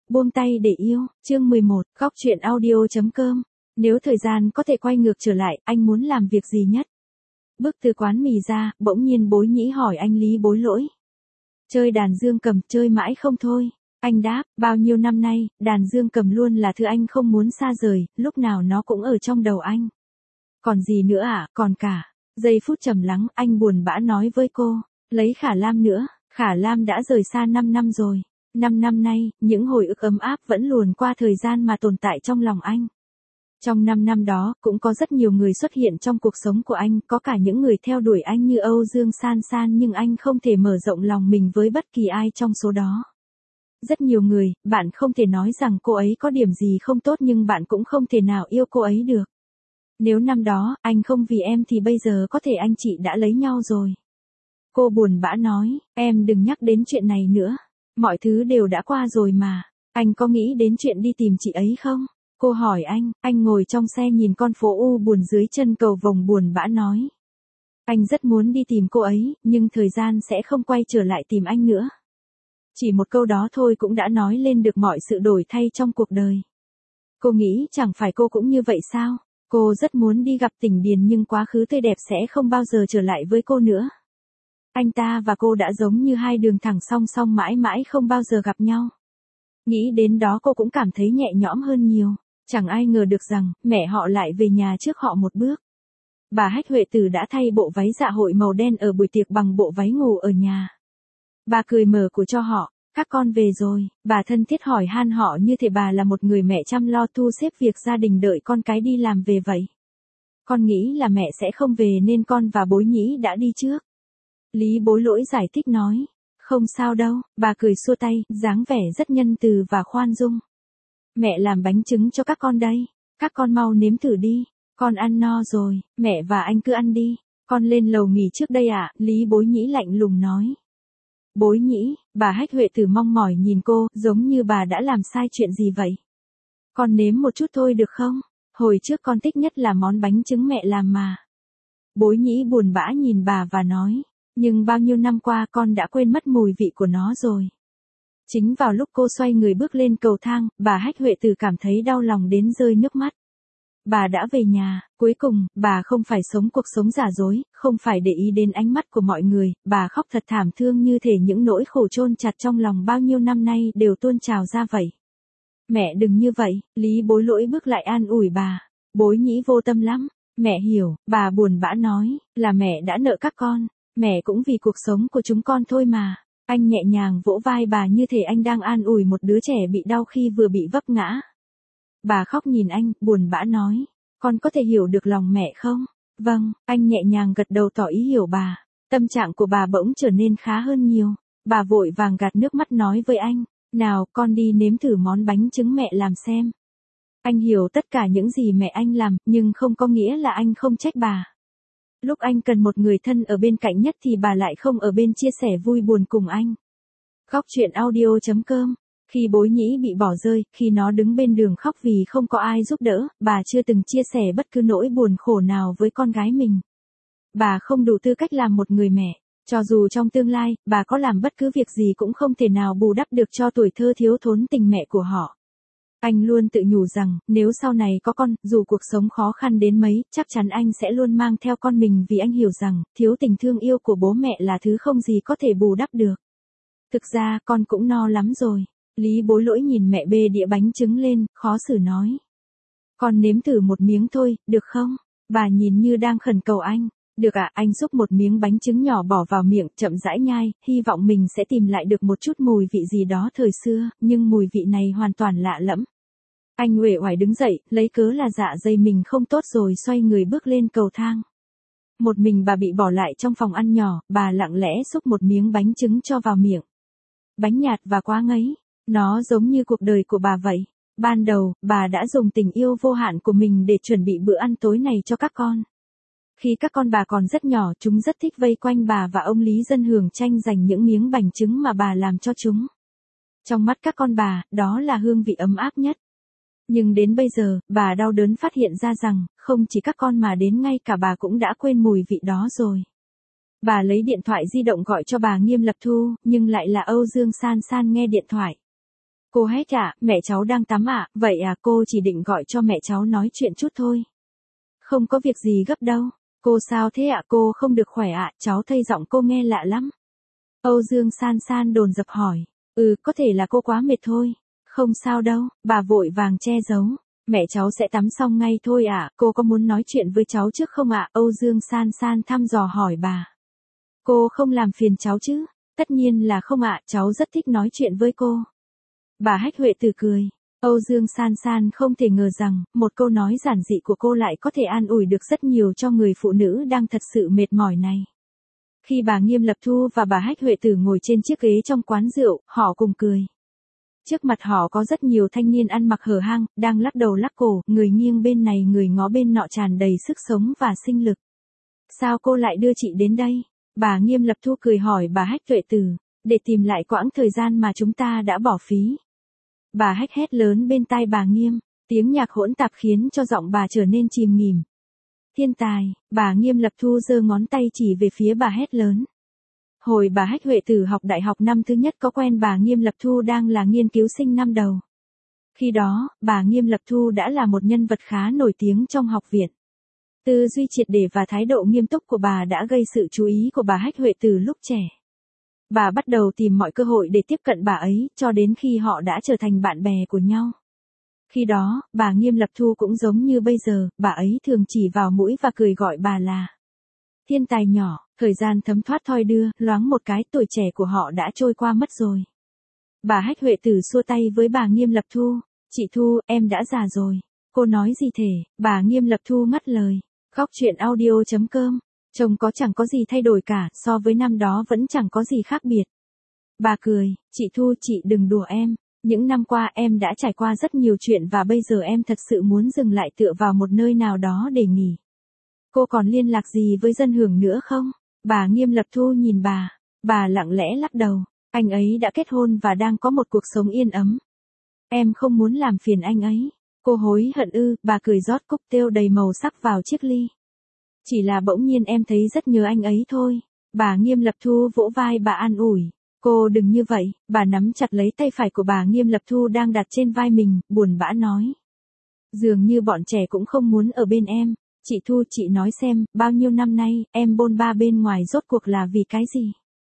Buông tay để yêu, chương 11, góc truyện audio.com. Nếu thời gian có thể quay ngược trở lại, anh muốn làm việc gì nhất? Bước từ quán mì ra, bỗng nhiên Bối Nhĩ hỏi anh Lý Bối Lỗi. Chơi đàn dương cầm, chơi mãi không thôi. Anh đáp, bao nhiêu năm nay, đàn dương cầm luôn là thứ anh không muốn xa rời, lúc nào nó cũng ở trong đầu anh. Còn gì nữa ạ, còn cả. Giây phút trầm lắng, anh buồn bã nói với cô, lấy Khả Lam nữa, Khả Lam đã rời xa 5 năm rồi. 5 năm nay, những hồi ức ấm áp vẫn luồn qua thời gian mà tồn tại trong lòng anh. Trong 5 năm đó, cũng có rất nhiều người xuất hiện trong cuộc sống của anh, có cả những người theo đuổi anh như Âu Dương San San, nhưng anh không thể mở rộng lòng mình với bất kỳ ai trong số đó. Rất nhiều người, bạn không thể nói rằng cô ấy có điểm gì không tốt, nhưng bạn cũng không thể nào yêu cô ấy được. Nếu năm đó, anh không vì em thì bây giờ có thể anh chị đã lấy nhau rồi. Cô buồn bã nói, em đừng nhắc đến chuyện này nữa. Mọi thứ đều đã qua rồi mà. Anh có nghĩ đến chuyện đi tìm chị ấy không? Cô hỏi anh ngồi trong xe nhìn con phố u buồn dưới chân cầu vồng buồn bã nói. Anh rất muốn đi tìm cô ấy, nhưng thời gian sẽ không quay trở lại tìm anh nữa. Chỉ một câu đó thôi cũng đã nói lên được mọi sự đổi thay trong cuộc đời. Cô nghĩ chẳng phải cô cũng như vậy sao? Cô rất muốn đi gặp Tỉnh Điền nhưng quá khứ tươi đẹp sẽ không bao giờ trở lại với cô nữa. Anh ta và cô đã giống như hai đường thẳng song song mãi mãi không bao giờ gặp nhau. Nghĩ đến đó cô cũng cảm thấy nhẹ nhõm hơn nhiều. Chẳng ai ngờ được rằng, mẹ họ lại về nhà trước họ một bước. Bà Hách Huệ Tử đã thay bộ váy dạ hội màu đen ở buổi tiệc bằng bộ váy ngủ ở nhà. Bà cười mở cửa cho họ, các con về rồi, bà thân thiết hỏi han họ như thể bà là một người mẹ chăm lo thu xếp việc gia đình đợi con cái đi làm về vậy. Con nghĩ là mẹ sẽ không về nên con và Bối Nhĩ đã đi trước. Lý Bối Lỗi giải thích nói, không sao đâu, bà cười xua tay, dáng vẻ rất nhân từ và khoan dung. Mẹ làm bánh trứng cho các con đây, các con mau nếm thử đi, con ăn no rồi, mẹ và anh cứ ăn đi, con lên lầu nghỉ trước đây ạ, Lý Bối Nhĩ lạnh lùng nói. Bối Nhĩ, bà Hách Huệ Tử mong mỏi nhìn cô, giống như bà đã làm sai chuyện gì vậy. Con nếm một chút thôi được không? Hồi trước con thích nhất là món bánh trứng mẹ làm mà. Bối Nhĩ buồn bã nhìn bà và nói, nhưng bao nhiêu năm qua con đã quên mất mùi vị của nó rồi. Chính vào lúc cô xoay người bước lên cầu thang, bà Hách Huệ Tử cảm thấy đau lòng đến rơi nước mắt. Bà đã về nhà, cuối cùng, bà không phải sống cuộc sống giả dối, không phải để ý đến ánh mắt của mọi người, bà khóc thật thảm thương như thể những nỗi khổ chôn chặt trong lòng bao nhiêu năm nay đều tuôn trào ra vậy. Mẹ đừng như vậy, Lý Bối Lỗi bước lại an ủi bà. Bối Nhĩ vô tâm lắm, mẹ hiểu, bà buồn bã nói, là mẹ đã nợ các con, mẹ cũng vì cuộc sống của chúng con thôi mà. Anh nhẹ nhàng vỗ vai bà như thể anh đang an ủi một đứa trẻ bị đau khi vừa bị vấp ngã. Bà khóc nhìn anh, buồn bã nói, con có thể hiểu được lòng mẹ không? Vâng, anh nhẹ nhàng gật đầu tỏ ý hiểu bà. Tâm trạng của bà bỗng trở nên khá hơn nhiều. Bà vội vàng gạt nước mắt nói với anh, nào con đi nếm thử món bánh trứng mẹ làm xem. Anh hiểu tất cả những gì mẹ anh làm, nhưng không có nghĩa là anh không trách bà. Lúc anh cần một người thân ở bên cạnh nhất thì bà lại không ở bên chia sẻ vui buồn cùng anh. Góc truyện audio.com. Khi Bối Nhĩ bị bỏ rơi, khi nó đứng bên đường khóc vì không có ai giúp đỡ, bà chưa từng chia sẻ bất cứ nỗi buồn khổ nào với con gái mình. Bà không đủ tư cách làm một người mẹ. Cho dù trong tương lai, bà có làm bất cứ việc gì cũng không thể nào bù đắp được cho tuổi thơ thiếu thốn tình mẹ của họ. Anh luôn tự nhủ rằng, nếu sau này có con, dù cuộc sống khó khăn đến mấy, chắc chắn anh sẽ luôn mang theo con mình vì anh hiểu rằng, thiếu tình thương yêu của bố mẹ là thứ không gì có thể bù đắp được. Thực ra, con cũng no lắm rồi. Lý Bối Lỗi nhìn mẹ bê đĩa bánh trứng lên, khó xử nói. Con nếm thử một miếng thôi, được không? Bà nhìn như đang khẩn cầu anh. Được ạ, anh xúc một miếng bánh trứng nhỏ bỏ vào miệng, chậm rãi nhai, hy vọng mình sẽ tìm lại được một chút mùi vị gì đó thời xưa, nhưng mùi vị này hoàn toàn lạ lẫm. Anh uể oải đứng dậy, lấy cớ là dạ dày mình không tốt rồi xoay người bước lên cầu thang. Một mình bà bị bỏ lại trong phòng ăn nhỏ, bà lặng lẽ xúc một miếng bánh trứng cho vào miệng. Bánh nhạt và quá ngấy, nó giống như cuộc đời của bà vậy. Ban đầu, bà đã dùng tình yêu vô hạn của mình để chuẩn bị bữa ăn tối này cho các con. Khi các con bà còn rất nhỏ, chúng rất thích vây quanh bà và ông Lý Dân Hưởng tranh giành những miếng bánh trứng mà bà làm cho chúng. Trong mắt các con bà, đó là hương vị ấm áp nhất. Nhưng đến bây giờ, bà đau đớn phát hiện ra rằng, không chỉ các con mà đến ngay cả bà cũng đã quên mùi vị đó rồi. Bà lấy điện thoại di động gọi cho bà Nghiêm Lập Thu, nhưng lại là Âu Dương San San nghe điện thoại. Cô hét ạ, mẹ cháu đang tắm ạ, vậy à, cô chỉ định gọi cho mẹ cháu nói chuyện chút thôi. Không có việc gì gấp đâu. Cô sao thế ạ, cô không được khỏe ạ, cháu thấy giọng cô nghe lạ lắm. Âu Dương San San dồn dập hỏi. Có thể là cô quá mệt thôi. Không sao đâu, bà vội vàng che giấu. Mẹ cháu sẽ tắm xong ngay thôi ạ, cô có muốn nói chuyện với cháu trước không ạ? Âu Dương San San thăm dò hỏi bà. Cô không làm phiền cháu chứ? Tất nhiên là không ạ, cháu rất thích nói chuyện với cô. Bà Hách Huệ Tử cười. Âu Dương San San không thể ngờ rằng, một câu nói giản dị của cô lại có thể an ủi được rất nhiều cho người phụ nữ đang thật sự mệt mỏi này. Khi bà Nghiêm Lập Thu và bà Hách Huệ Tử ngồi trên chiếc ghế trong quán rượu, họ cùng cười. Trước mặt họ có rất nhiều thanh niên ăn mặc hở hang, đang lắc đầu lắc cổ, người nghiêng bên này người ngó bên nọ tràn đầy sức sống và sinh lực. Sao cô lại đưa chị đến đây? Bà Nghiêm Lập Thu cười hỏi bà Hách Huệ Tử, để tìm lại quãng thời gian mà chúng ta đã bỏ phí. Bà Hách hét lớn bên tai bà Nghiêm, tiếng nhạc hỗn tạp khiến cho giọng bà trở nên chìm nghỉm. Thiên tài, bà Nghiêm Lập Thu giơ ngón tay chỉ về phía bà hét lớn. Hồi bà Hách Huệ Tử học đại học năm thứ nhất có quen bà Nghiêm Lập Thu đang là nghiên cứu sinh năm đầu. Khi đó, bà Nghiêm Lập Thu đã là một nhân vật khá nổi tiếng trong học viện. Tư duy triệt để và thái độ nghiêm túc của bà đã gây sự chú ý của bà Hách Huệ Tử lúc trẻ. Bà bắt đầu tìm mọi cơ hội để tiếp cận bà ấy, cho đến khi họ đã trở thành bạn bè của nhau. Khi đó, bà Nghiêm Lập Thu cũng giống như bây giờ, bà ấy thường chỉ vào mũi và cười gọi bà là thiên tài nhỏ. Thời gian thấm thoát thoi đưa, loáng một cái tuổi trẻ của họ đã trôi qua mất rồi. Bà Hách Huệ Tử xua tay với bà Nghiêm Lập Thu. Chị Thu, em đã già rồi. Cô nói gì thế? Bà Nghiêm Lập Thu ngắt lời. Góc truyện audio.com. Trông có chẳng có gì thay đổi cả, so với năm đó vẫn chẳng có gì khác biệt. Bà cười, chị Thu, chị đừng đùa em. Những năm qua em đã trải qua rất nhiều chuyện và bây giờ em thật sự muốn dừng lại tựa vào một nơi nào đó để nghỉ. Cô còn liên lạc gì với dân hưởng nữa không? Bà Nghiêm Lập Thu nhìn bà lặng lẽ lắc đầu. Anh ấy đã kết hôn và đang có một cuộc sống yên ấm. Em không muốn làm phiền anh ấy. Cô hối hận ư? Bà cười rót cocktail đầy màu sắc vào chiếc ly. Chỉ là bỗng nhiên em thấy rất nhớ anh ấy thôi. Bà Nghiêm Lập Thu vỗ vai bà an ủi. Cô đừng như vậy. Bà nắm chặt lấy tay phải của bà Nghiêm Lập Thu đang đặt trên vai mình, buồn bã nói. Dường như bọn trẻ cũng không muốn ở bên em. Chị Thu, chị nói xem, bao nhiêu năm nay, em bôn ba bên ngoài rốt cuộc là vì cái gì?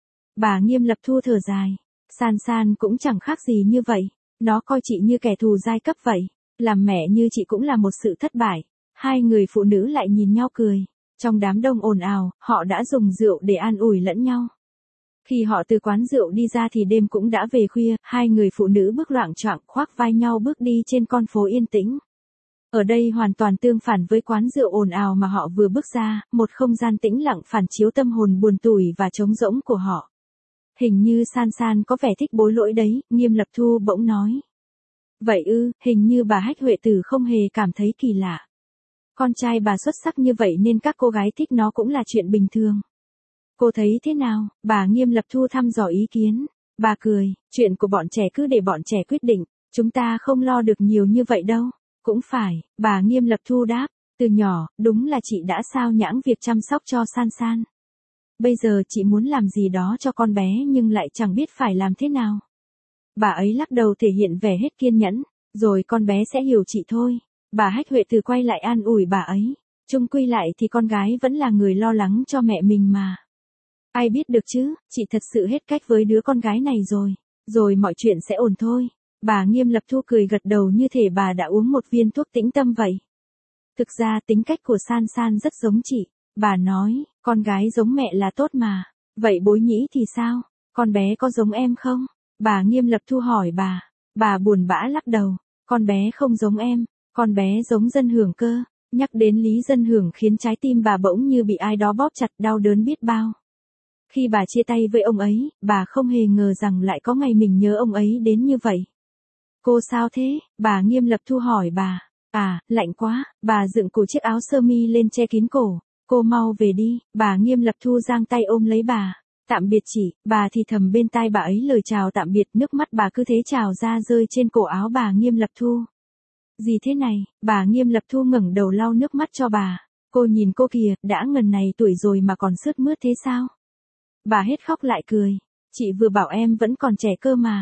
Bà Nghiêm Lập Thu thở dài. San San cũng chẳng khác gì như vậy. Nó coi chị như kẻ thù giai cấp vậy. Làm mẹ như chị cũng là một sự thất bại. Hai người phụ nữ lại nhìn nhau cười. Trong đám đông ồn ào, họ đã dùng rượu để an ủi lẫn nhau. Khi họ từ quán rượu đi ra thì đêm cũng đã về khuya, hai người phụ nữ bước loạng choạng khoác vai nhau bước đi trên con phố yên tĩnh. Ở đây hoàn toàn tương phản với quán rượu ồn ào mà họ vừa bước ra, một không gian tĩnh lặng phản chiếu tâm hồn buồn tủi và trống rỗng của họ. Hình như San San có vẻ thích bối lỗi đấy, Nghiêm Lập Thu bỗng nói. Vậy ư, hình như bà Hách Huệ Tử không hề cảm thấy kỳ lạ. Con trai bà xuất sắc như vậy nên các cô gái thích nó cũng là chuyện bình thường. Cô thấy thế nào? Bà Nghiêm Lập Thu thăm dò ý kiến. Bà cười, chuyện của bọn trẻ cứ để bọn trẻ quyết định, chúng ta không lo được nhiều như vậy đâu. Cũng phải, bà Nghiêm Lập Thu đáp, từ nhỏ, đúng là chị đã sao nhãng việc chăm sóc cho San San. Bây giờ chị muốn làm gì đó cho con bé nhưng lại chẳng biết phải làm thế nào. Bà ấy lắc đầu thể hiện vẻ hết kiên nhẫn, rồi con bé sẽ hiểu chị thôi. Bà Hách Huệ Tử quay lại an ủi bà ấy. Chung quy lại thì con gái vẫn là người lo lắng cho mẹ mình mà. Ai biết được chứ, chị thật sự hết cách với đứa con gái này rồi. Rồi mọi chuyện sẽ ổn thôi. Bà Nghiêm Lập Thu cười gật đầu như thể bà đã uống một viên thuốc tĩnh tâm vậy. Thực ra tính cách của San San rất giống chị. Bà nói, con gái giống mẹ là tốt mà. Vậy Bối Nhĩ thì sao? Con bé có giống em không? Bà Nghiêm Lập Thu hỏi bà. Bà buồn bã lắc đầu. Con bé không giống em. Con bé giống Dân Hưởng cơ. Nhắc đến Lý Dân Hưởng khiến trái tim bà bỗng như bị ai đó bóp chặt, đau đớn biết bao. Khi bà chia tay với ông ấy, bà không hề ngờ rằng lại có ngày mình nhớ ông ấy đến như vậy. Cô sao thế? Bà Nghiêm Lập Thu hỏi bà. À, lạnh quá. Bà dựng cổ chiếc áo sơ mi lên che kín cổ. Cô mau về đi. Bà Nghiêm Lập Thu giang tay ôm lấy bà. Tạm biệt chị. Bà thì thầm bên tai bà ấy lời chào tạm biệt, nước mắt bà cứ thế trào ra rơi trên cổ áo bà Nghiêm Lập Thu. Gì thế này? Bà Nghiêm Lập Thu ngẩng đầu lau nước mắt cho bà. Cô nhìn cô kìa, đã ngần này tuổi rồi mà còn sướt mướt thế sao? Bà hết khóc lại cười. Chị vừa bảo em vẫn còn trẻ cơ mà.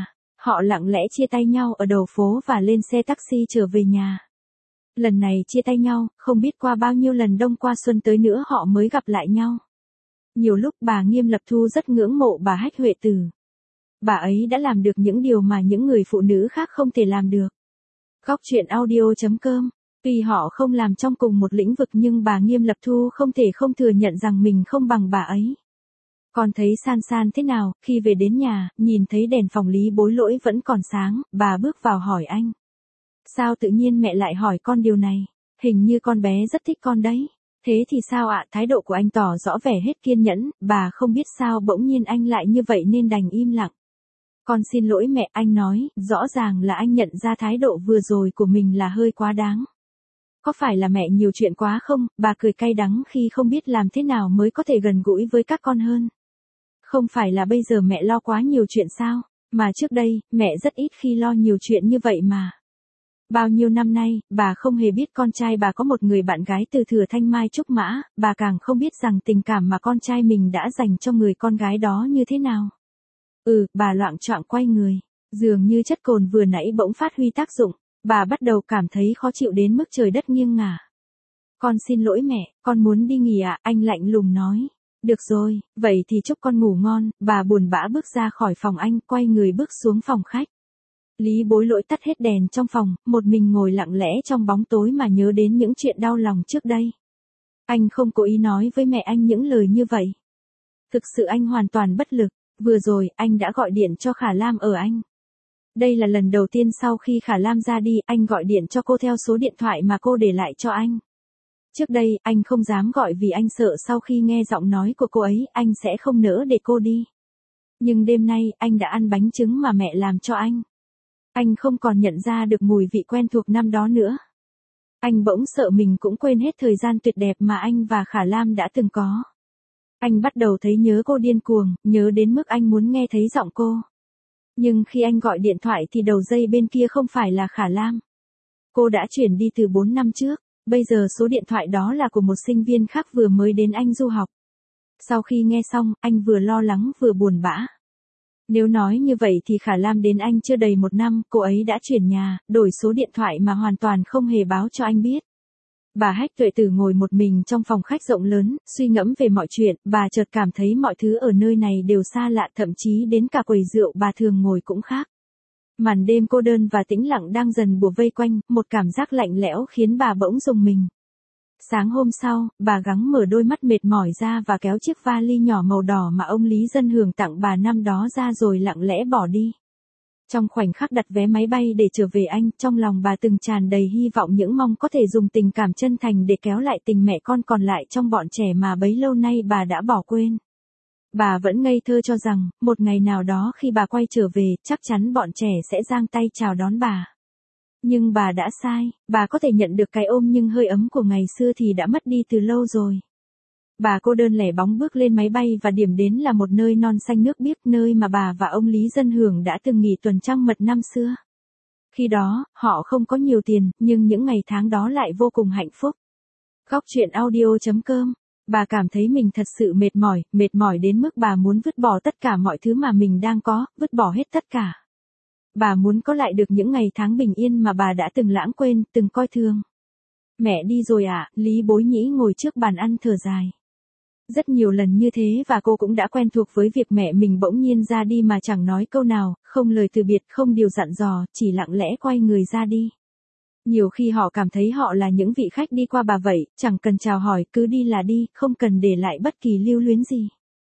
Họ lặng lẽ chia tay nhau ở đầu phố và lên xe taxi trở về nhà. Lần này chia tay nhau, không biết qua bao nhiêu lần đông qua xuân tới nữa họ mới gặp lại nhau. Nhiều lúc bà Nghiêm Lập Thu rất ngưỡng mộ bà Hách Huệ Tử. Bà ấy đã làm được những điều mà những người phụ nữ khác không thể làm được. Góc truyện audio.com. Tuy họ không làm trong cùng một lĩnh vực nhưng bà Nghiêm Lập Thu không thể không thừa nhận rằng mình không bằng bà ấy. Con thấy San San thế nào? Khi về đến nhà, nhìn thấy đèn phòng Lý Bối Lỗi vẫn còn sáng, bà bước vào hỏi anh. Sao tự nhiên mẹ lại hỏi con điều này? Hình như con bé rất thích con đấy. Thế thì sao ạ? Thái độ của anh tỏ rõ vẻ hết kiên nhẫn, bà không biết sao bỗng nhiên anh lại như vậy nên đành im lặng. Con xin lỗi mẹ, anh nói, rõ ràng là anh nhận ra thái độ vừa rồi của mình là hơi quá đáng. Có phải là mẹ nhiều chuyện quá không? Bà cười cay đắng khi không biết làm thế nào mới có thể gần gũi với các con hơn. Không phải là bây giờ mẹ lo quá nhiều chuyện sao? Mà trước đây, mẹ rất ít khi lo nhiều chuyện như vậy mà. Bao nhiêu năm nay, bà không hề biết con trai bà có một người bạn gái từ Thừa Thanh Mai Trúc Mã, bà càng không biết rằng tình cảm mà con trai mình đã dành cho người con gái đó như thế nào. Bà loạng choạng quay người, dường như chất cồn vừa nãy bỗng phát huy tác dụng, bà bắt đầu cảm thấy khó chịu đến mức trời đất nghiêng ngả. Con xin lỗi mẹ, con muốn đi nghỉ ạ, anh lạnh lùng nói. Được rồi, vậy thì chúc con ngủ ngon, bà buồn bã bước ra khỏi phòng anh, quay người bước xuống phòng khách. Lý Bối Lỗi tắt hết đèn trong phòng, một mình ngồi lặng lẽ trong bóng tối mà nhớ đến những chuyện đau lòng trước đây. Anh không cố ý nói với mẹ anh những lời như vậy. Thực sự anh hoàn toàn bất lực, vừa rồi anh đã gọi điện cho Khả Lam ở anh. Đây là lần đầu tiên sau khi Khả Lam ra đi, anh gọi điện cho cô theo số điện thoại mà cô để lại cho anh. Trước đây, anh không dám gọi vì anh sợ sau khi nghe giọng nói của cô ấy, anh sẽ không nỡ để cô đi. Nhưng đêm nay, anh đã ăn bánh trứng mà mẹ làm cho anh. Anh không còn nhận ra được mùi vị quen thuộc năm đó nữa. Anh bỗng sợ mình cũng quên hết thời gian tuyệt đẹp mà anh và Khả Lam đã từng có. Anh bắt đầu thấy nhớ cô điên cuồng, nhớ đến mức anh muốn nghe thấy giọng cô. Nhưng khi anh gọi điện thoại thì đầu dây bên kia không phải là Khả Lam. Cô đã chuyển đi từ 4 năm trước, bây giờ số điện thoại đó là của một sinh viên khác vừa mới đến Anh du học. Sau khi nghe xong, anh vừa lo lắng vừa buồn bã. Nếu nói như vậy thì Khả Lam đến Anh chưa đầy 1 năm, cô ấy đã chuyển nhà, đổi số điện thoại mà hoàn toàn không hề báo cho anh biết. Bà Hách Tuệ Tử ngồi một mình trong phòng khách rộng lớn, suy ngẫm về mọi chuyện, bà chợt cảm thấy mọi thứ ở nơi này đều xa lạ, thậm chí đến cả quầy rượu bà thường ngồi cũng khác. Màn đêm cô đơn và tĩnh lặng đang dần bủa vây quanh, một cảm giác lạnh lẽo khiến bà bỗng rùng mình. Sáng hôm sau, bà gắng mở đôi mắt mệt mỏi ra và kéo chiếc vali nhỏ màu đỏ mà ông Lý Dân Hưởng tặng bà năm đó ra rồi lặng lẽ bỏ đi. Trong khoảnh khắc đặt vé máy bay để trở về Anh, trong lòng bà từng tràn đầy hy vọng những mong có thể dùng tình cảm chân thành để kéo lại tình mẹ con còn lại trong bọn trẻ mà bấy lâu nay bà đã bỏ quên. Bà vẫn ngây thơ cho rằng, một ngày nào đó khi bà quay trở về, chắc chắn bọn trẻ sẽ giang tay chào đón bà. Nhưng bà đã sai, bà có thể nhận được cái ôm nhưng hơi ấm của ngày xưa thì đã mất đi từ lâu rồi. Bà cô đơn lẻ bóng bước lên máy bay và điểm đến là một nơi non xanh nước biếc, nơi mà bà và ông Lý Dân Hưởng đã từng nghỉ tuần trăng mật năm xưa. Khi đó, họ không có nhiều tiền, nhưng những ngày tháng đó lại vô cùng hạnh phúc. Góc truyện audio.com. Bà cảm thấy mình thật sự mệt mỏi đến mức bà muốn vứt bỏ tất cả mọi thứ mà mình đang có, vứt bỏ hết tất cả. Bà muốn có lại được những ngày tháng bình yên mà bà đã từng lãng quên, từng coi thường. Mẹ đi rồi à? Lý Bối Nhĩ ngồi trước bàn ăn thở dài. Rất nhiều lần như thế và cô cũng đã quen thuộc với việc mẹ mình bỗng nhiên ra đi mà chẳng nói câu nào, không lời từ biệt, không điều dặn dò, chỉ lặng lẽ quay người ra đi. Nhiều khi họ cảm thấy họ là những vị khách đi qua bà vậy, chẳng cần chào hỏi, cứ đi là đi, không cần để lại bất kỳ lưu luyến gì.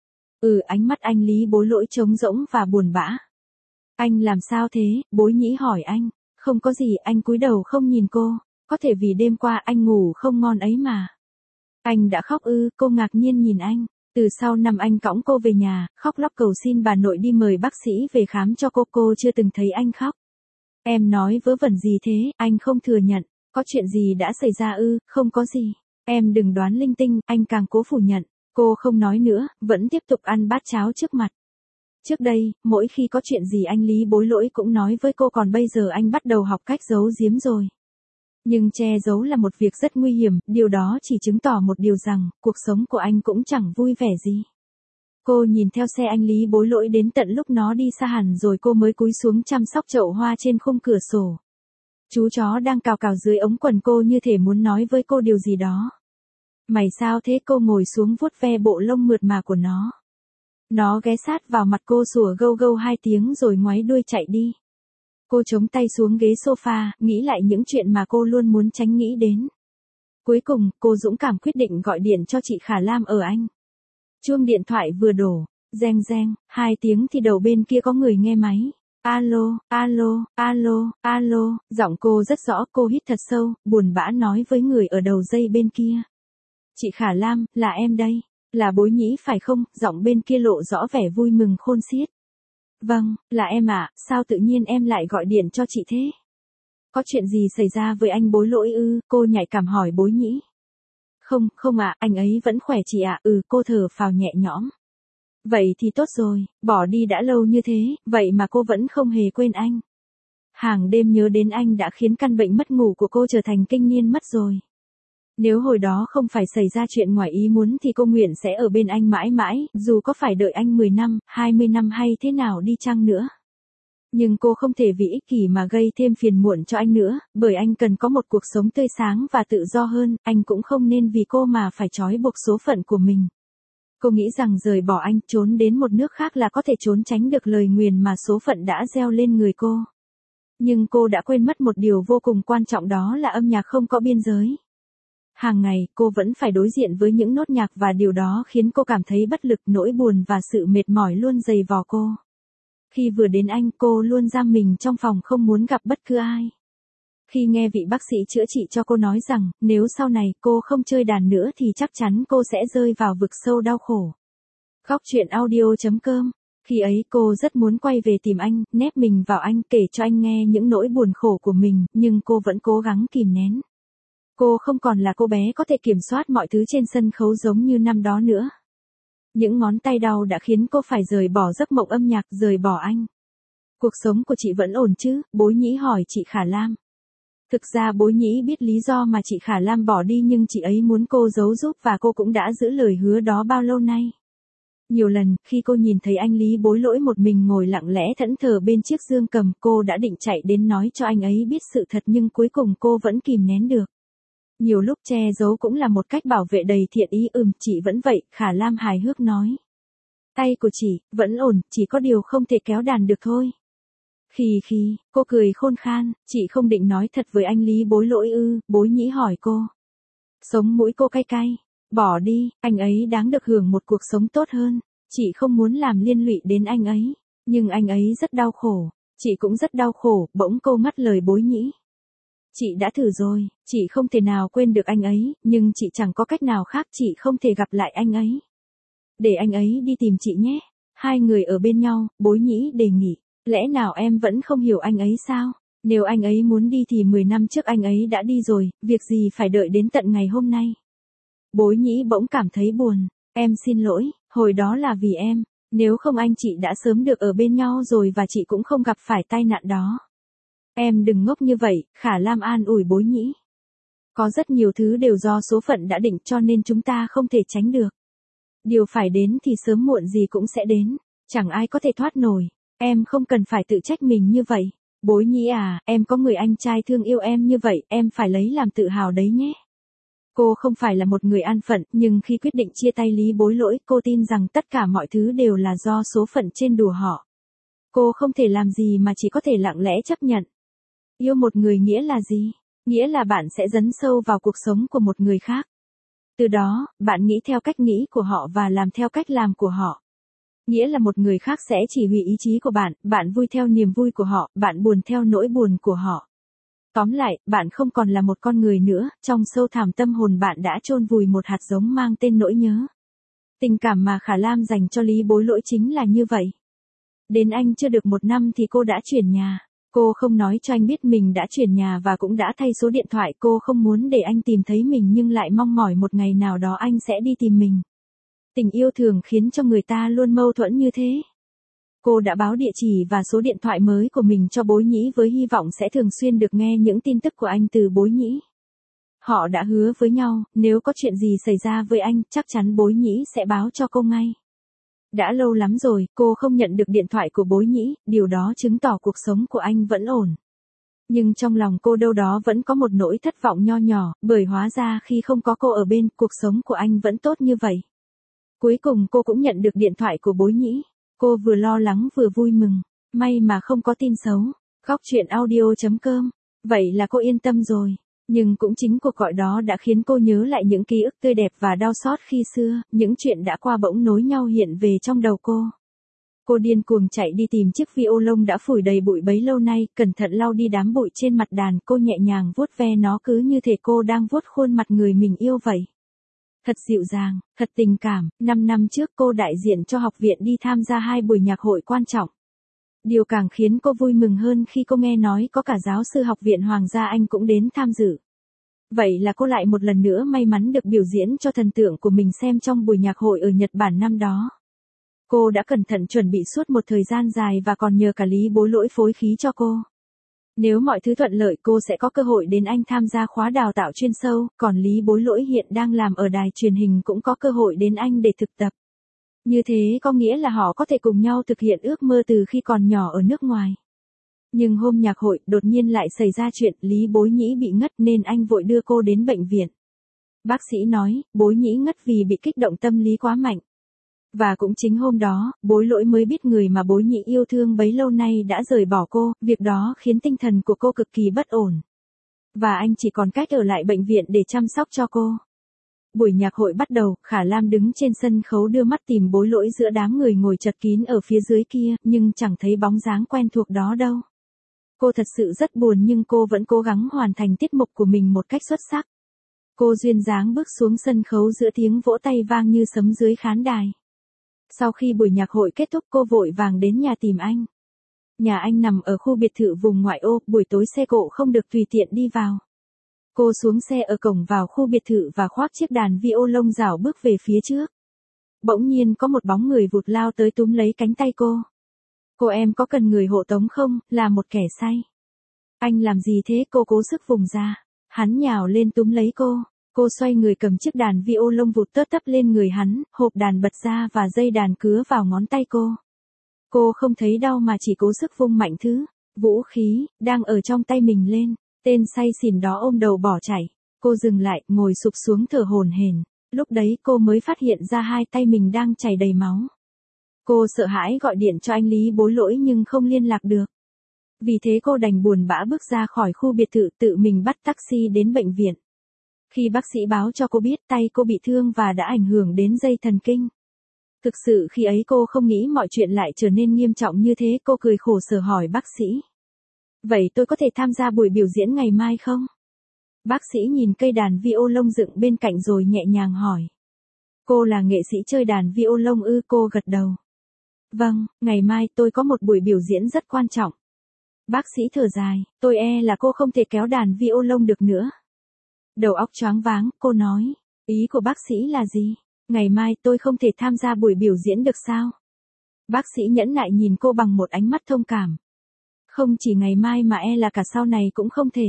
Ánh mắt anh Lý Bối Lỗi trống rỗng và buồn bã. Anh làm sao thế? Bối Nhĩ hỏi anh. Không có gì, anh cúi đầu không nhìn cô. Có thể vì đêm qua anh ngủ không ngon ấy mà. Anh đã khóc cô ngạc nhiên nhìn anh. Từ sau năm anh cõng cô về nhà, khóc lóc cầu xin bà nội đi mời bác sĩ về khám cho cô chưa từng thấy anh khóc. Em nói vớ vẩn gì thế? Anh không thừa nhận. Có chuyện gì đã xảy ra Không có gì. Em đừng đoán linh tinh, anh càng cố phủ nhận. Cô không nói nữa, vẫn tiếp tục ăn bát cháo trước mặt. Trước đây, mỗi khi có chuyện gì anh Lý Bối Lỗi cũng nói với cô, còn bây giờ anh bắt đầu học cách giấu giếm rồi. Nhưng che giấu là một việc rất nguy hiểm, điều đó chỉ chứng tỏ một điều rằng, cuộc sống của anh cũng chẳng vui vẻ gì. Cô nhìn theo xe anh Lý Bối Lỗi đến tận lúc nó đi xa hẳn rồi cô mới cúi xuống chăm sóc chậu hoa trên khung cửa sổ. Chú chó đang cào cào dưới ống quần cô như thể muốn nói với cô điều gì đó. Mày sao thế? Cô ngồi xuống vuốt ve bộ lông mượt mà của nó. Nó ghé sát vào mặt cô sủa gâu gâu 2 tiếng rồi ngoáy đuôi chạy đi. Cô chống tay xuống ghế sofa, nghĩ lại những chuyện mà cô luôn muốn tránh nghĩ đến. Cuối cùng, cô dũng cảm quyết định gọi điện cho chị Khả Lam ở Anh. Chuông điện thoại vừa đổ, reng reng, 2 tiếng thì đầu bên kia có người nghe máy. Alo, alo, alo, alo, giọng cô rất rõ, cô hít thật sâu, buồn bã nói với người ở đầu dây bên kia. Chị Khả Lam, là em đây, là Bối Nhĩ phải không? Giọng bên kia lộ rõ vẻ vui mừng khôn xiết. Vâng, là em ạ, sao tự nhiên em lại gọi điện cho chị thế? Có chuyện gì xảy ra với anh Bối Lỗi ư? Cô nhạy cảm hỏi Bối Nhĩ. Không, không ạ, anh ấy vẫn khỏe chị ạ. Cô thở phào nhẹ nhõm. Vậy thì tốt rồi, bỏ đi đã lâu như thế, vậy mà cô vẫn không hề quên anh. Hàng đêm nhớ đến anh đã khiến căn bệnh mất ngủ của cô trở thành kinh niên mất rồi. Nếu hồi đó không phải xảy ra chuyện ngoài ý muốn thì cô nguyện sẽ ở bên anh mãi mãi, dù có phải đợi anh 10 năm, 20 năm hay thế nào đi chăng nữa. Nhưng cô không thể vì ích kỷ mà gây thêm phiền muộn cho anh nữa, bởi anh cần có một cuộc sống tươi sáng và tự do hơn, anh cũng không nên vì cô mà phải trói buộc số phận của mình. Cô nghĩ rằng rời bỏ anh, trốn đến một nước khác là có thể trốn tránh được lời nguyền mà số phận đã gieo lên người cô. Nhưng cô đã quên mất một điều vô cùng quan trọng, đó là âm nhạc không có biên giới. Hàng ngày, cô vẫn phải đối diện với những nốt nhạc và điều đó khiến cô cảm thấy bất lực, nỗi buồn và sự mệt mỏi luôn dày vò cô. Khi vừa đến Anh, cô luôn giam mình trong phòng không muốn gặp bất cứ ai. Khi nghe vị bác sĩ chữa trị cho cô nói rằng, nếu sau này cô không chơi đàn nữa thì chắc chắn cô sẽ rơi vào vực sâu đau khổ. Góc truyện audio.com. Khi ấy cô rất muốn quay về tìm anh, nép mình vào anh, kể cho anh nghe những nỗi buồn khổ của mình, nhưng cô vẫn cố gắng kìm nén. Cô không còn là cô bé có thể kiểm soát mọi thứ trên sân khấu giống như năm đó nữa. Những ngón tay đau đã khiến cô phải rời bỏ giấc mộng âm nhạc, rời bỏ anh. Cuộc sống của chị vẫn ổn chứ? Bối Nhĩ hỏi chị Khả Lam. Thực ra Bối Nhĩ biết lý do mà chị Khả Lam bỏ đi, nhưng chị ấy muốn cô giấu giúp và cô cũng đã giữ lời hứa đó bao lâu nay. Nhiều lần, khi cô nhìn thấy anh Lý Bối Lỗi một mình ngồi lặng lẽ thẫn thờ bên chiếc dương cầm, cô đã định chạy đến nói cho anh ấy biết sự thật, nhưng cuối cùng cô vẫn kìm nén được. Nhiều lúc che giấu cũng là một cách bảo vệ đầy thiện ý. Chị vẫn vậy, Khả Lam hài hước nói. Tay của chị, vẫn ổn, chỉ có điều không thể kéo đàn được thôi. Khi, cô cười khôn khan, chị không định nói thật với anh Lý Bối Lỗi ư? Bối Nhĩ hỏi cô. Sống mũi cô cay cay. Bỏ đi, anh ấy đáng được hưởng một cuộc sống tốt hơn. Chị không muốn làm liên lụy đến anh ấy. Nhưng anh ấy rất đau khổ. Chị cũng rất đau khổ. Bỗng cô ngắt lời Bối Nhĩ. Chị đã thử rồi, chị không thể nào quên được anh ấy, nhưng chị chẳng có cách nào khác, chị không thể gặp lại anh ấy. Để anh ấy đi tìm chị nhé. Hai người ở bên nhau, Bối Nhĩ đề nghị. Lẽ nào em vẫn không hiểu anh ấy sao? Nếu anh ấy muốn đi thì 10 năm trước anh ấy đã đi rồi, việc gì phải đợi đến tận ngày hôm nay? Bối Nhĩ bỗng cảm thấy buồn. Em xin lỗi, hồi đó là vì em. Nếu không anh chị đã sớm được ở bên nhau rồi và chị cũng không gặp phải tai nạn đó. Em đừng ngốc như vậy, Khả Lam an ủi Bối Nhĩ. Có rất nhiều thứ đều do số phận đã định, cho nên chúng ta không thể tránh được. Điều phải đến thì sớm muộn gì cũng sẽ đến, chẳng ai có thể thoát nổi. Em không cần phải tự trách mình như vậy. Bối Nhĩ à, em có người anh trai thương yêu em như vậy, em phải lấy làm tự hào đấy nhé. Cô không phải là một người an phận, nhưng khi quyết định chia tay Lý Bối Lỗi, cô tin rằng tất cả mọi thứ đều là do số phận trên đùa họ. Cô không thể làm gì mà chỉ có thể lặng lẽ chấp nhận. Yêu một người nghĩa là gì? Nghĩa là bạn sẽ dấn sâu vào cuộc sống của một người khác. Từ đó, bạn nghĩ theo cách nghĩ của họ và làm theo cách làm của họ. Nghĩa là một người khác sẽ chỉ huy ý chí của bạn, bạn vui theo niềm vui của họ, bạn buồn theo nỗi buồn của họ. Tóm lại, bạn không còn là một con người nữa, trong sâu thẳm tâm hồn bạn đã chôn vùi một hạt giống mang tên nỗi nhớ. Tình cảm mà Khả Lam dành cho Lý Bối Lỗi chính là như vậy. Đến Anh chưa được 1 năm thì cô đã chuyển nhà. Cô không nói cho anh biết mình đã chuyển nhà và cũng đã thay số điện thoại. Cô không muốn để anh tìm thấy mình nhưng lại mong mỏi một ngày nào đó anh sẽ đi tìm mình. Tình yêu thường khiến cho người ta luôn mâu thuẫn như thế. Cô đã báo địa chỉ và số điện thoại mới của mình cho Bối Nhĩ với hy vọng sẽ thường xuyên được nghe những tin tức của anh từ Bối Nhĩ. Họ đã hứa với nhau, nếu có chuyện gì xảy ra với anh, chắc chắn Bối Nhĩ sẽ báo cho cô ngay. Đã lâu lắm rồi, cô không nhận được điện thoại của Bối Nhĩ, điều đó chứng tỏ cuộc sống của anh vẫn ổn. Nhưng trong lòng cô đâu đó vẫn có một nỗi thất vọng nho nhỏ, bởi hóa ra khi không có cô ở bên, cuộc sống của anh vẫn tốt như vậy. Cuối cùng cô cũng nhận được điện thoại của Bối Nhĩ. Cô vừa lo lắng vừa vui mừng. May mà không có tin xấu. Góc chuyện audio.com. Vậy là cô yên tâm rồi. Nhưng cũng chính cuộc gọi đó đã khiến cô nhớ lại những ký ức tươi đẹp và đau xót khi xưa, những chuyện đã qua bỗng nối nhau hiện về trong đầu cô. Cô điên cuồng chạy đi tìm chiếc violon đã phủi đầy bụi bấy lâu nay, cẩn thận lau đi đám bụi trên mặt đàn, cô nhẹ nhàng vuốt ve nó cứ như thể cô đang vuốt khuôn mặt người mình yêu vậy. Thật dịu dàng, thật tình cảm, 5 năm trước cô đại diện cho học viện đi tham gia 2 buổi nhạc hội quan trọng. Điều càng khiến cô vui mừng hơn khi cô nghe nói có cả giáo sư học viện Hoàng gia Anh cũng đến tham dự. Vậy là cô lại một lần nữa may mắn được biểu diễn cho thần tượng của mình xem trong buổi nhạc hội ở Nhật Bản năm đó. Cô đã cẩn thận chuẩn bị suốt một thời gian dài và còn nhờ cả Lý Bối Lỗi phối khí cho cô. Nếu mọi thứ thuận lợi cô sẽ có cơ hội đến Anh tham gia khóa đào tạo chuyên sâu, còn Lý Bối Lỗi hiện đang làm ở đài truyền hình cũng có cơ hội đến Anh để thực tập. Như thế có nghĩa là họ có thể cùng nhau thực hiện ước mơ từ khi còn nhỏ ở nước ngoài. Nhưng hôm nhạc hội, đột nhiên lại xảy ra chuyện Lý Bối Nhĩ bị ngất nên anh vội đưa cô đến bệnh viện. Bác sĩ nói, Bối Nhĩ ngất vì bị kích động tâm lý quá mạnh. Và cũng chính hôm đó, Bối Lỗi mới biết người mà Bối Nhĩ yêu thương bấy lâu nay đã rời bỏ cô, việc đó khiến tinh thần của cô cực kỳ bất ổn. Và anh chỉ còn cách ở lại bệnh viện để chăm sóc cho cô. Buổi nhạc hội bắt đầu, Khả Lam đứng trên sân khấu đưa mắt tìm Bối Lỗi giữa đám người ngồi chật kín ở phía dưới kia, nhưng chẳng thấy bóng dáng quen thuộc đó đâu. Cô thật sự rất buồn nhưng cô vẫn cố gắng hoàn thành tiết mục của mình một cách xuất sắc. Cô duyên dáng bước xuống sân khấu giữa tiếng vỗ tay vang như sấm dưới khán đài. Sau khi buổi nhạc hội kết thúc cô vội vàng đến nhà tìm anh. Nhà anh nằm ở khu biệt thự vùng ngoại ô, buổi tối xe cộ không được tùy tiện đi vào. Cô xuống xe ở cổng vào khu biệt thự và khoác chiếc đàn violon rảo bước về phía trước. Bỗng nhiên có một bóng người vụt lao tới túm lấy cánh tay cô. Cô em có cần người hộ tống không, là một kẻ say. Anh làm gì thế, cô cố sức vùng ra. Hắn nhào lên túm lấy cô. Cô xoay người cầm chiếc đàn violon vụt tớt tấp lên người hắn, hộp đàn bật ra và dây đàn cứa vào ngón tay cô. Cô không thấy đau mà chỉ cố sức vung mạnh thứ vũ khí đang ở trong tay mình lên. Tên say xỉn đó ôm đầu bỏ chạy. Cô dừng lại, ngồi sụp xuống thở hổn hển. Lúc đấy cô mới phát hiện ra hai tay mình đang chảy đầy máu. Cô sợ hãi gọi điện cho anh Lý Bối Lỗi nhưng không liên lạc được. Vì thế cô đành buồn bã bước ra khỏi khu biệt thự, tự mình bắt taxi đến bệnh viện. Khi bác sĩ báo cho cô biết tay cô bị thương và đã ảnh hưởng đến dây thần kinh. Thực sự khi ấy cô không nghĩ mọi chuyện lại trở nên nghiêm trọng như thế, cô cười khổ sở hỏi bác sĩ. Vậy tôi có thể tham gia buổi biểu diễn ngày mai không? Bác sĩ nhìn cây đàn violon dựng bên cạnh rồi nhẹ nhàng hỏi. Cô là nghệ sĩ chơi đàn violon ư? Cô gật đầu. Vâng, ngày mai tôi có một buổi biểu diễn rất quan trọng. Bác sĩ thở dài, tôi e là cô không thể kéo đàn violon được nữa. Đầu óc choáng váng, cô nói. Ý của bác sĩ là gì? Ngày mai tôi không thể tham gia buổi biểu diễn được sao? Bác sĩ nhẫn nại nhìn cô bằng một ánh mắt thông cảm. Không chỉ ngày mai mà e là cả sau này cũng không thể.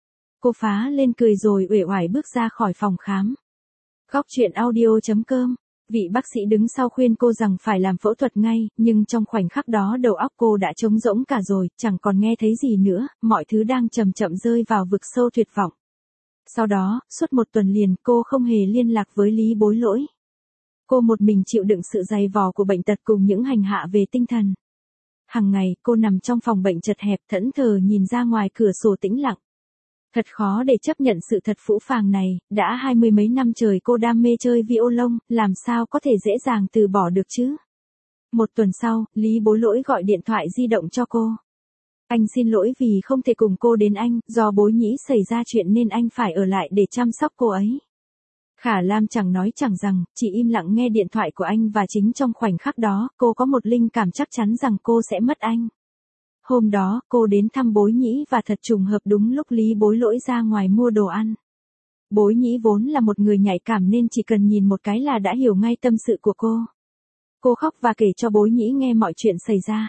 Cô phá lên cười rồi uể oải bước ra khỏi phòng khám. Góc chuyện audio.com. Vị bác sĩ đứng sau khuyên cô rằng phải làm phẫu thuật ngay, nhưng trong khoảnh khắc đó đầu óc cô đã trống rỗng cả rồi, chẳng còn nghe thấy gì nữa, mọi thứ đang chậm chậm rơi vào vực sâu tuyệt vọng. Sau đó, suốt một tuần liền cô không hề liên lạc với Lý Bối Lỗi. Cô một mình chịu đựng sự dày vò của bệnh tật cùng những hành hạ về tinh thần. Hằng ngày, cô nằm trong phòng bệnh chật hẹp thẫn thờ nhìn ra ngoài cửa sổ tĩnh lặng. Thật khó để chấp nhận sự thật phũ phàng này, đã 20 mấy năm trời cô đam mê chơi violon, làm sao có thể dễ dàng từ bỏ được chứ? Một tuần sau, Lý Bối Lỗi gọi điện thoại di động cho cô. Anh xin lỗi vì không thể cùng cô đến Anh, do Bối Nhĩ xảy ra chuyện nên anh phải ở lại để chăm sóc cô ấy. Khả Lam chẳng nói chẳng rằng, chỉ im lặng nghe điện thoại của anh và chính trong khoảnh khắc đó, cô có một linh cảm chắc chắn rằng cô sẽ mất anh. Hôm đó, cô đến thăm Bối Nhĩ và thật trùng hợp đúng lúc Lý Bối Lỗi ra ngoài mua đồ ăn. Bối Nhĩ vốn là một người nhạy cảm nên chỉ cần nhìn một cái là đã hiểu ngay tâm sự của cô. Cô khóc và kể cho Bối Nhĩ nghe mọi chuyện xảy ra.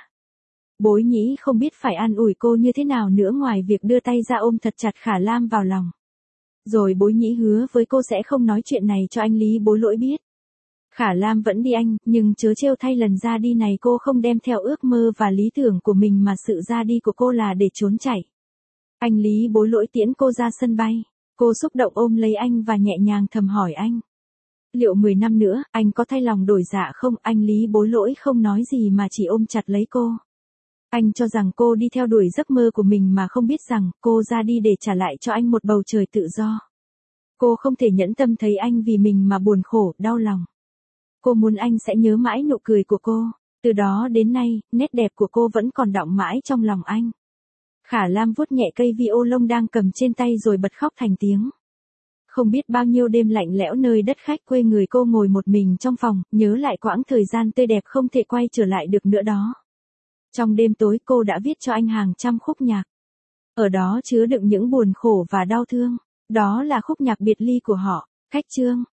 Bối Nhĩ không biết phải an ủi cô như thế nào nữa ngoài việc đưa tay ra ôm thật chặt Khả Lam vào lòng. Rồi Bối Nhĩ hứa với cô sẽ không nói chuyện này cho anh Lý Bối Lỗi biết. Khả Lam vẫn đi anh, nhưng chớ trêu thay lần ra đi này cô không đem theo ước mơ và lý tưởng của mình mà sự ra đi của cô là để trốn chạy. Anh Lý Bối Lỗi tiễn cô ra sân bay. Cô xúc động ôm lấy anh và nhẹ nhàng thầm hỏi anh. Liệu 10 năm nữa, anh có thay lòng đổi dạ không? Anh Lý Bối Lỗi không nói gì mà chỉ ôm chặt lấy cô. Anh cho rằng cô đi theo đuổi giấc mơ của mình mà không biết rằng cô ra đi để trả lại cho anh một bầu trời tự do. Cô không thể nhẫn tâm thấy anh vì mình mà buồn khổ, đau lòng. Cô muốn anh sẽ nhớ mãi nụ cười của cô. Từ đó đến nay, nét đẹp của cô vẫn còn đọng mãi trong lòng anh. Khả Lam vuốt nhẹ cây violon đang cầm trên tay rồi bật khóc thành tiếng. Không biết bao nhiêu đêm lạnh lẽo nơi đất khách quê người cô ngồi một mình trong phòng, nhớ lại quãng thời gian tươi đẹp không thể quay trở lại được nữa đó. Trong đêm tối cô đã viết cho anh hàng trăm khúc nhạc. Ở đó chứa đựng những buồn khổ và đau thương. Đó là khúc nhạc biệt ly của họ. Khách chương.